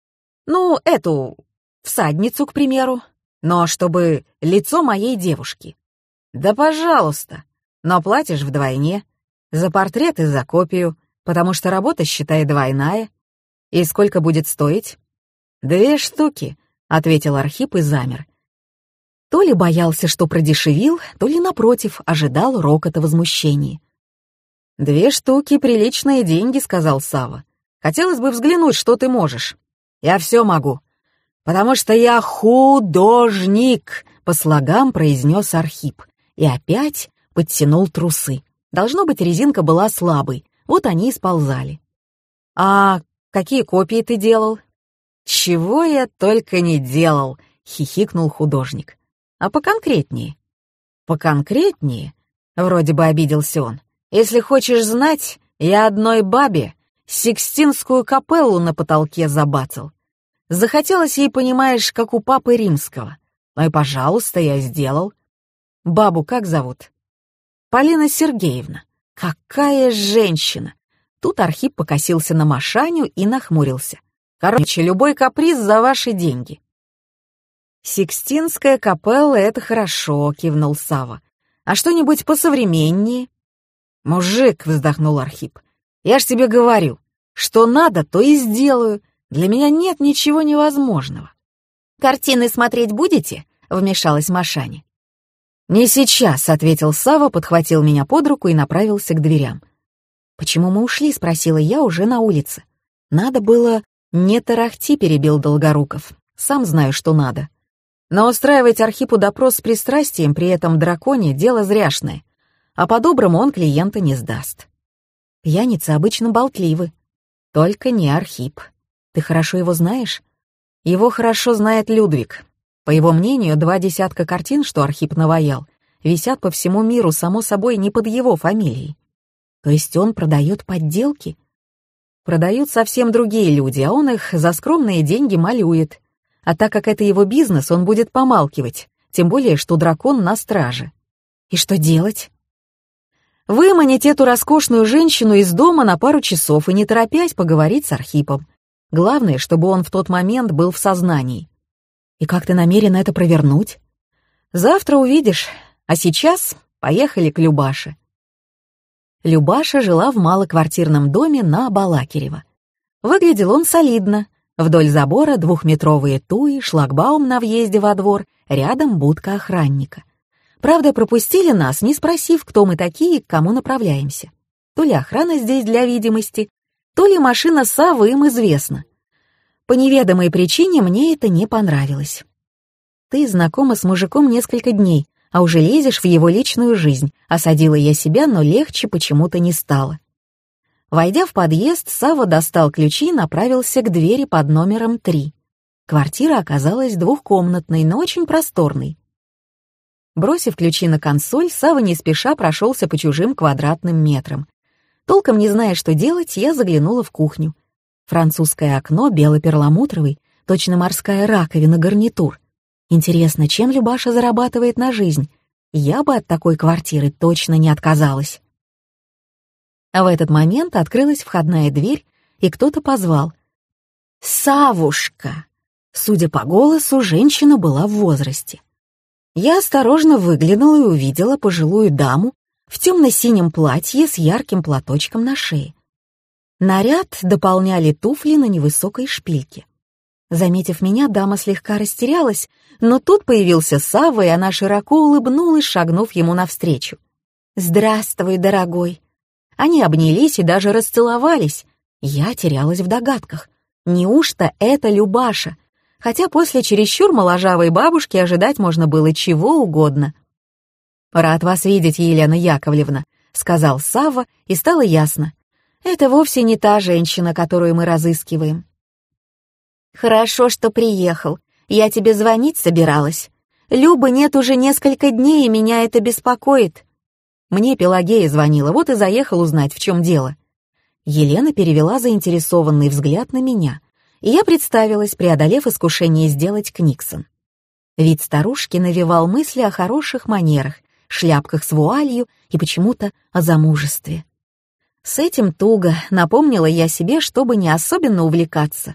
Speaker 1: Ну, эту, всадницу, к примеру. Но чтобы лицо моей девушки. Да пожалуйста. Но платишь вдвойне. За портрет и за копию, потому что работа, считай, двойная. И сколько будет стоить?» «Две штуки», — ответил Архип и замер. То ли боялся, что продешевил, то ли, напротив, ожидал рокота возмущения. «Две штуки — приличные деньги», — сказал Савва. «Хотелось бы взглянуть, что ты можешь». «Я все могу, потому что я художник», — по слогам произнес Архип и опять подтянул трусы. Должно быть, резинка была слабой, вот они и сползали. «А какие копии ты делал?» «Чего я только не делал», — хихикнул художник. «А поконкретнее?» «Поконкретнее?» — вроде бы обиделся он. «Если хочешь знать, я одной бабе Сикстинскую капеллу на потолке забацал. Захотелось ей, понимаешь, как у папы римского. Ну и, пожалуйста, я сделал. Бабу как зовут?» «Полина Сергеевна. Какая женщина!» Тут Архип покосился на Машаню и нахмурился. «Короче, любой каприз за ваши деньги». «Сикстинская капелла — это хорошо», — кивнул Савва. «А что-нибудь посовременнее?» «Мужик», — вздохнул Архип, — «я ж тебе говорю, что надо, то и сделаю. Для меня нет ничего невозможного». «Картины смотреть будете?» — вмешалась Машаня. «Не сейчас», — ответил Савва, подхватил меня под руку и направился к дверям. «Почему мы ушли?» — спросила я уже на улице. «Надо было...» «Не тарахти», — перебил Долгоруков. «Сам знаю, что надо. Но устраивать Архипу допрос с пристрастием при этом драконе — дело зряшное, а по-доброму он клиента не сдаст. Пьяницы обычно болтливы. Только не Архип. Ты хорошо его знаешь?» «Его хорошо знает Людвиг. По его мнению, два десятка картин, что Архип наваял, висят по всему миру, само собой, не под его фамилией. То есть он продает подделки?» «Продают совсем другие люди, а он их за скромные деньги малюет. А так как это его бизнес, он будет помалкивать, тем более, что дракон на страже». «И что делать?» «Выманить эту роскошную женщину из дома на пару часов и, не торопясь, поговорить с Архипом. Главное, чтобы он в тот момент был в сознании». «И как ты намерена это провернуть?» «Завтра увидишь, а сейчас поехали к Любаше». Любаша жила в малоквартирном доме на Балакирева. Выглядел он солидно. Вдоль забора двухметровые туи, шлагбаум на въезде во двор, рядом будка охранника. Правда, пропустили нас, не спросив, кто мы такие и к кому направляемся. То ли охрана здесь для видимости, то ли машина Саввы им известна. По неведомой причине мне это не понравилось. «Ты знакома с мужиком несколько дней, а уже лезешь в его личную жизнь», — осадила я себя, но легче почему-то не стало. Войдя в подъезд, Савва достал ключи и направился к двери под номером три. Квартира оказалась двухкомнатной, но очень просторной. Бросив ключи на консоль, Савва не спеша прошелся по чужим квадратным метрам. Толком не зная, что делать, я заглянула в кухню. Французское окно бело-перламутровый, точно морская раковина, гарнитур. Интересно, чем Любаша зарабатывает на жизнь? Я бы от такой квартиры точно не отказалась. А в этот момент открылась входная дверь, и кто-то позвал. «Савушка!» Судя по голосу, женщина была в возрасте. Я осторожно выглянула и увидела пожилую даму в темно-синем платье с ярким платочком на шее. Наряд дополняли туфли на невысокой шпильке. Заметив меня, дама слегка растерялась, но тут появился Савва, и она широко улыбнулась, шагнув ему навстречу. «Здравствуй, дорогой!» Они обнялись и даже расцеловались. Я терялась в догадках. Неужто это Любаша? Хотя после чересчур моложавой бабушки ожидать можно было чего угодно. «Рад вас видеть, Елена Яковлевна», — сказал Савва, и стало ясно. «Это вовсе не та женщина, которую мы разыскиваем». «Хорошо, что приехал. Я тебе звонить собиралась. Любы нет уже несколько дней, и меня это беспокоит». Мне Пелагея звонила, вот и заехал узнать, в чем дело. Елена перевела заинтересованный взгляд на меня, и я представилась, преодолев искушение сделать книксон. Вид старушки навевал мысли о хороших манерах, шляпках с вуалью и почему-то о замужестве. С этим туго, напомнила я себе, чтобы не особенно увлекаться.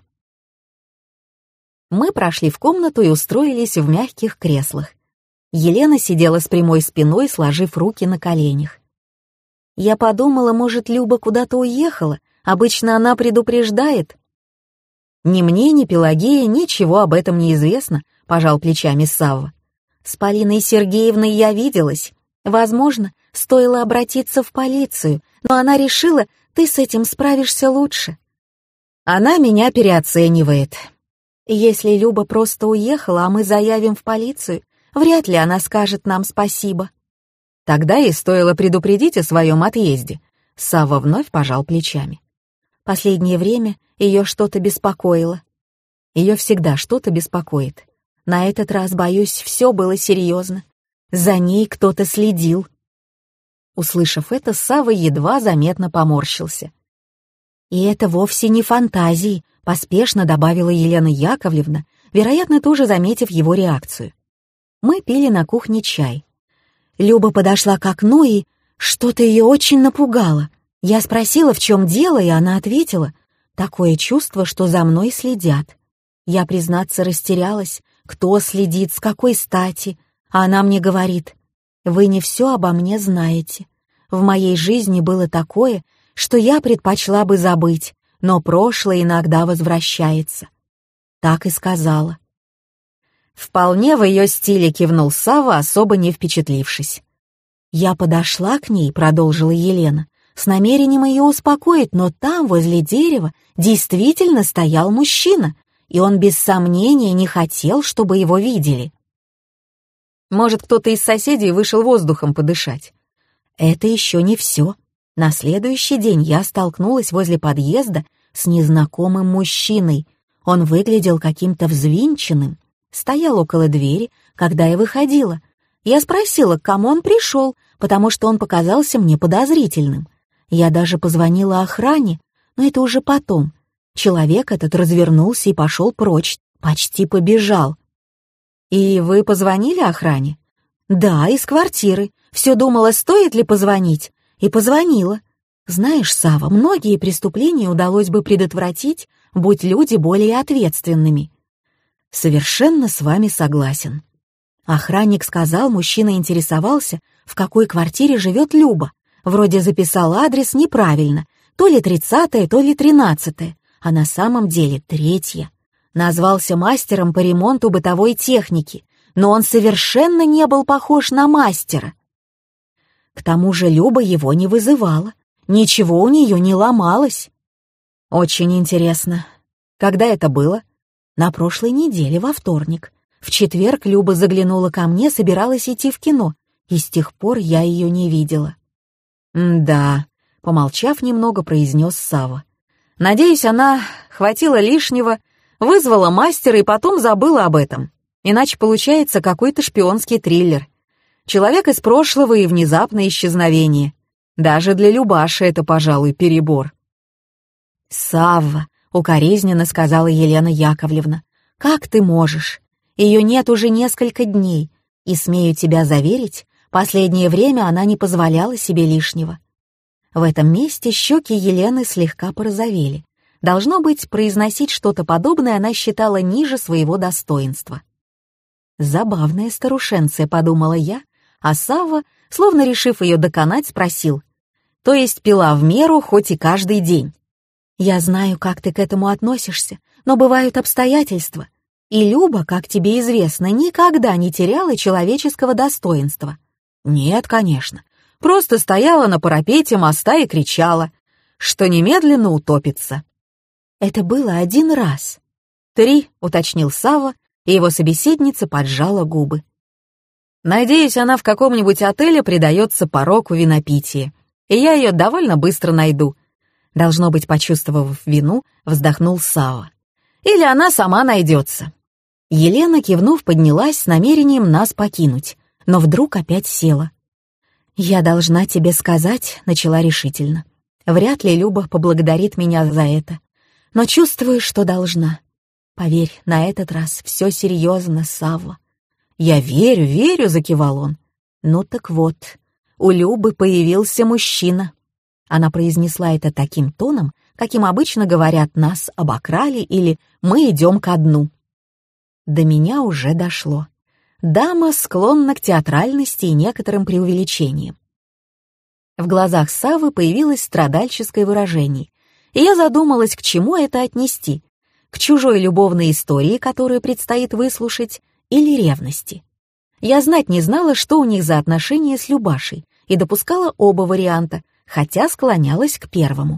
Speaker 1: Мы прошли в комнату и устроились в мягких креслах. Елена сидела с прямой спиной, сложив руки на коленях. Я подумала, может, Люба куда-то уехала, обычно она предупреждает. Ни мне, ни Пелагее ничего об этом не известно, пожал плечами Савва. С Полиной Сергеевной я виделась. Возможно, стоило обратиться в полицию, но она решила, ты с этим справишься лучше. Она меня переоценивает. Если Люба просто уехала, а мы заявим в полицию, вряд ли она скажет нам спасибо. Тогда и стоило предупредить о своем отъезде. Савва вновь пожал плечами. Последнее время ее что-то беспокоило. Ее всегда что-то беспокоит. На этот раз, боюсь, все было серьезно. За ней кто-то следил. Услышав это, Савва едва заметно поморщился. «И это вовсе не фантазии», — поспешно добавила Елена Яковлевна, вероятно, тоже заметив его реакцию. Мы пили на кухне чай. Люба подошла к окну, и что-то ее очень напугало. Я спросила, в чем дело, и она ответила: «Такое чувство, что за мной следят». Я, признаться, растерялась, кто следит, с какой стати, а она мне говорит: «Вы не все обо мне знаете. В моей жизни было такое, что я предпочла бы забыть, но прошлое иногда возвращается». Так и сказала. Вполне в ее стиле кивнул Савва, особо не впечатлившись. «Я подошла к ней», — продолжила Елена, с намерением ее успокоить, но там, возле дерева, действительно стоял мужчина, и он без сомнения не хотел, чтобы его видели. Может, кто-то из соседей вышел воздухом подышать. Это еще не все. На следующий день я столкнулась возле подъезда с незнакомым мужчиной. Он выглядел каким-то взвинченным, стоял около двери, когда я выходила. Я спросила, к кому он пришел, потому что он показался мне подозрительным. Я даже позвонила охране, но это уже потом. Человек этот развернулся и пошел прочь, почти побежал. «И вы позвонили охране?» «Да, из квартиры. Все думала, стоит ли позвонить, и позвонила. Знаешь, Сава, многие преступления удалось бы предотвратить, будь люди более ответственными». «Совершенно с вами согласен». Охранник сказал, мужчина интересовался, в какой квартире живет Люба. Вроде записал адрес неправильно, то ли тридцатая, то ли тринадцатая, а на самом деле третья. Назвался мастером по ремонту бытовой техники, но он совершенно не был похож на мастера. К тому же Люба его не вызывала, ничего у нее не ломалось. Очень интересно. Когда это было? На прошлой неделе, во вторник. В четверг Люба заглянула ко мне, собиралась идти в кино, и с тех пор я ее не видела. «Да», — помолчав немного, произнес Савва. «Надеюсь, она хватила лишнего, вызвала мастера и потом забыла об этом. Иначе получается какой-то шпионский триллер. Человек из прошлого и внезапное исчезновение. Даже для Любаши это, пожалуй, перебор. «Савва», — укоризненно сказала Елена Яковлевна, — «как ты можешь? Ее нет уже несколько дней, и, смею тебя заверить, последнее время она не позволяла себе лишнего». В этом месте щеки Елены слегка порозовели. Должно быть, произносить что-то подобное она считала ниже своего достоинства. «Забавная старушенция», — подумала я, а Савва, словно решив ее доконать, спросил: «То есть пила в меру, хоть и каждый день?» «Я знаю, как ты к этому относишься, но бывают обстоятельства. И Люба, как тебе известно, никогда не теряла человеческого достоинства». «Нет, конечно. Просто стояла на парапете моста и кричала, что немедленно утопится». «Это было один раз». «Три», — уточнил Савва, и его собеседница поджала губы. «Надеюсь, она в каком-нибудь отеле предается пороку винопития, и я ее довольно быстро найду». Должно быть, почувствовав вину, вздохнул Савва. «Или она сама найдется». Елена, кивнув, поднялась с намерением нас покинуть, но вдруг опять села. «Я должна тебе сказать», — начала решительно. «Вряд ли Люба поблагодарит меня за это, но чувствую, что должна. Поверь, на этот раз все серьезно, Савва». «Я верю, верю», — закивал он. «Ну так вот, у Любы появился мужчина». Она произнесла это таким тоном, каким обычно говорят: «нас обокрали» или «мы идем ко дну». До меня уже дошло. Дама склонна к театральности и некоторым преувеличениям. В глазах Саввы появилось страдальческое выражение, и я задумалась, к чему это отнести: к чужой любовной истории, которую предстоит выслушать, или ревности. Я знать не знала, что у них за отношения с Любашей, и допускала оба варианта, хотя склонялась к первому.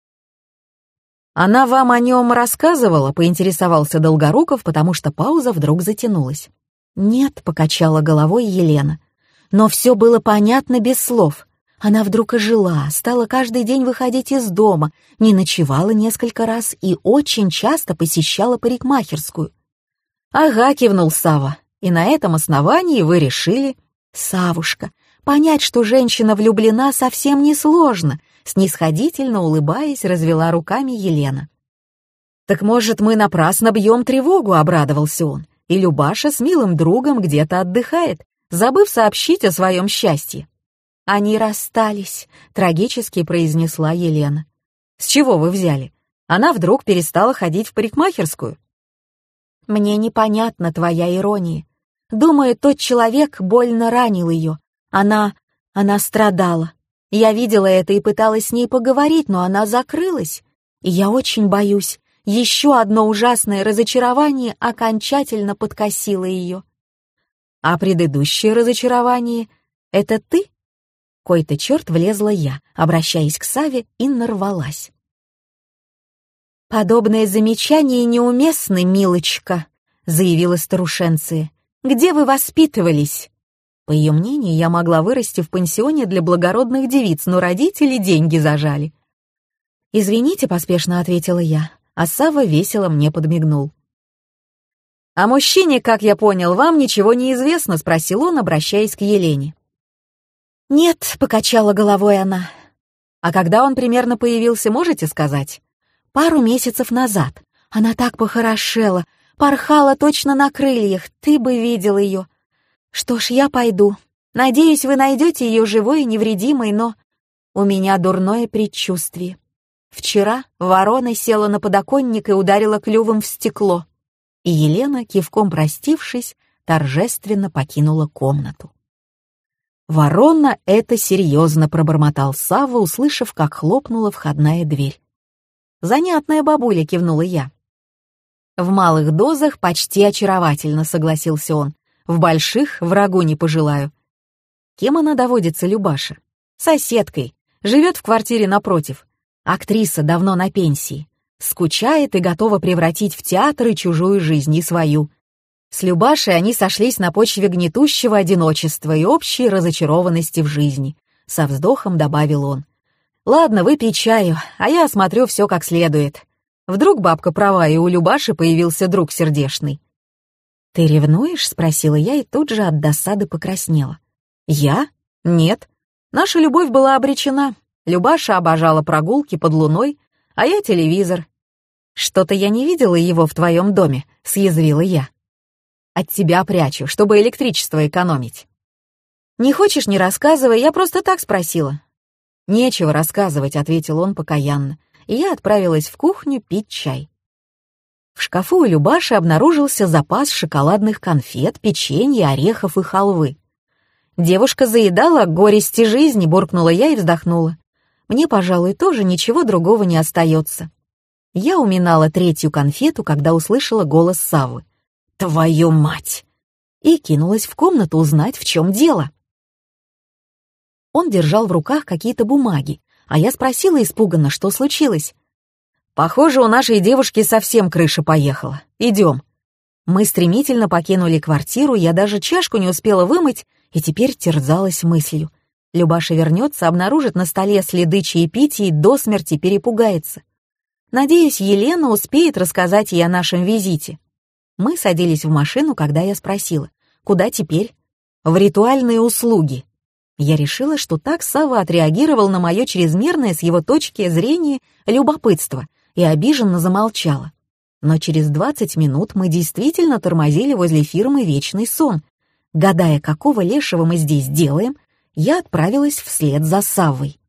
Speaker 1: «Она вам о нем рассказывала?» — поинтересовался Долгоруков, потому что пауза вдруг затянулась. «Нет», — покачала головой Елена. «Но все было понятно без слов. Она вдруг ожила, стала каждый день выходить из дома, не ночевала несколько раз и очень часто посещала парикмахерскую». «Ага», — кивнул Савва, — «и на этом основании вы решили...» «Савушка, понять, что женщина влюблена, совсем несложно», — снисходительно улыбаясь, развела руками Елена. «Так, может, мы напрасно бьем тревогу?» — обрадовался он. «И Любаша с милым другом где-то отдыхает, забыв сообщить о своем счастье». «Они расстались», — трагически произнесла Елена. «С чего вы взяли? Она вдруг перестала ходить в парикмахерскую?» «Мне непонятна твоя ирония. Думаю, тот человек больно ранил ее. Она... она страдала. Я видела это и пыталась с ней поговорить, но она закрылась. И я очень боюсь. Еще одно ужасное разочарование окончательно подкосило ее». «А предыдущее разочарование — это ты?» Кой-то черт влезла я, обращаясь к Саве, и нарвалась. «Подобное замечание неуместно, милочка», — заявила старушенция. «Где вы воспитывались?» По ее мнению, я могла вырасти в пансионе для благородных девиц, но родители деньги зажали. «Извините», — поспешно ответила я, а Савва весело мне подмигнул. «О мужчине, как я понял, вам ничего не известно?» — спросил он, обращаясь к Елене. «Нет», — покачала головой она. «А когда он примерно появился, можете сказать?» «Пару месяцев назад. Она так похорошела, порхала точно на крыльях, ты бы видел ее. Что ж, я пойду. Надеюсь, вы найдете ее живой и невредимой, но у меня дурное предчувствие. Вчера ворона села на подоконник и ударила клювом в стекло». И Елена, кивком простившись, торжественно покинула комнату. «Ворона — это серьезно», — пробормотал Савва, услышав, как хлопнула входная дверь. «Занятная бабуля», — кивнула я. «В малых дозах почти очаровательно», — согласился он. «В больших врагу не пожелаю». «Кем она доводится, Любаша?» «Соседкой. Живет в квартире напротив. Актриса, давно на пенсии. Скучает и готова превратить в театр и чужую жизнь, и свою. С Любашей они сошлись на почве гнетущего одиночества и общей разочарованности в жизни», — со вздохом добавил он. «Ладно, выпей чаю, а я осмотрю все как следует. Вдруг бабка права, и у Любаши появился друг сердечный». «Ты ревнуешь?» — спросила я и тут же от досады покраснела. «Я? Нет. Наша любовь была обречена. Любаша обожала прогулки под луной, а я телевизор. «Что-то я не видела его в твоем доме», — съязвила я. «От тебя прячу, чтобы электричество экономить». «Не хочешь — не рассказывай, я просто так спросила». «Нечего рассказывать», — ответил он покаянно, и я отправилась в кухню пить чай. В шкафу у Любаши обнаружился запас шоколадных конфет, печенья, орехов и халвы. «Девушка заедала горести жизни», — буркнула я и вздохнула. «Мне, пожалуй, тоже ничего другого не остается». Я уминала третью конфету, когда услышала голос Саввы. «Твою мать!» И кинулась в комнату узнать, в чем дело. Он держал в руках какие-то бумаги, а я спросила испуганно, что случилось. «Похоже, у нашей девушки совсем крыша поехала. Идем». Мы стремительно покинули квартиру, я даже чашку не успела вымыть и теперь терзалась мыслью. Любаша вернется, обнаружит на столе следы чаепития и до смерти перепугается. Надеюсь, Елена успеет рассказать ей о нашем визите. Мы садились в машину, когда я спросила, куда теперь? В ритуальные услуги. Я решила, что так Савва отреагировал на мое чрезмерное с его точки зрения любопытство и обиженно замолчала. Но через двадцать минут мы действительно тормозили возле фирмы «Вечный сон». Гадая, какого лешего мы здесь делаем, я отправилась вслед за Саввой.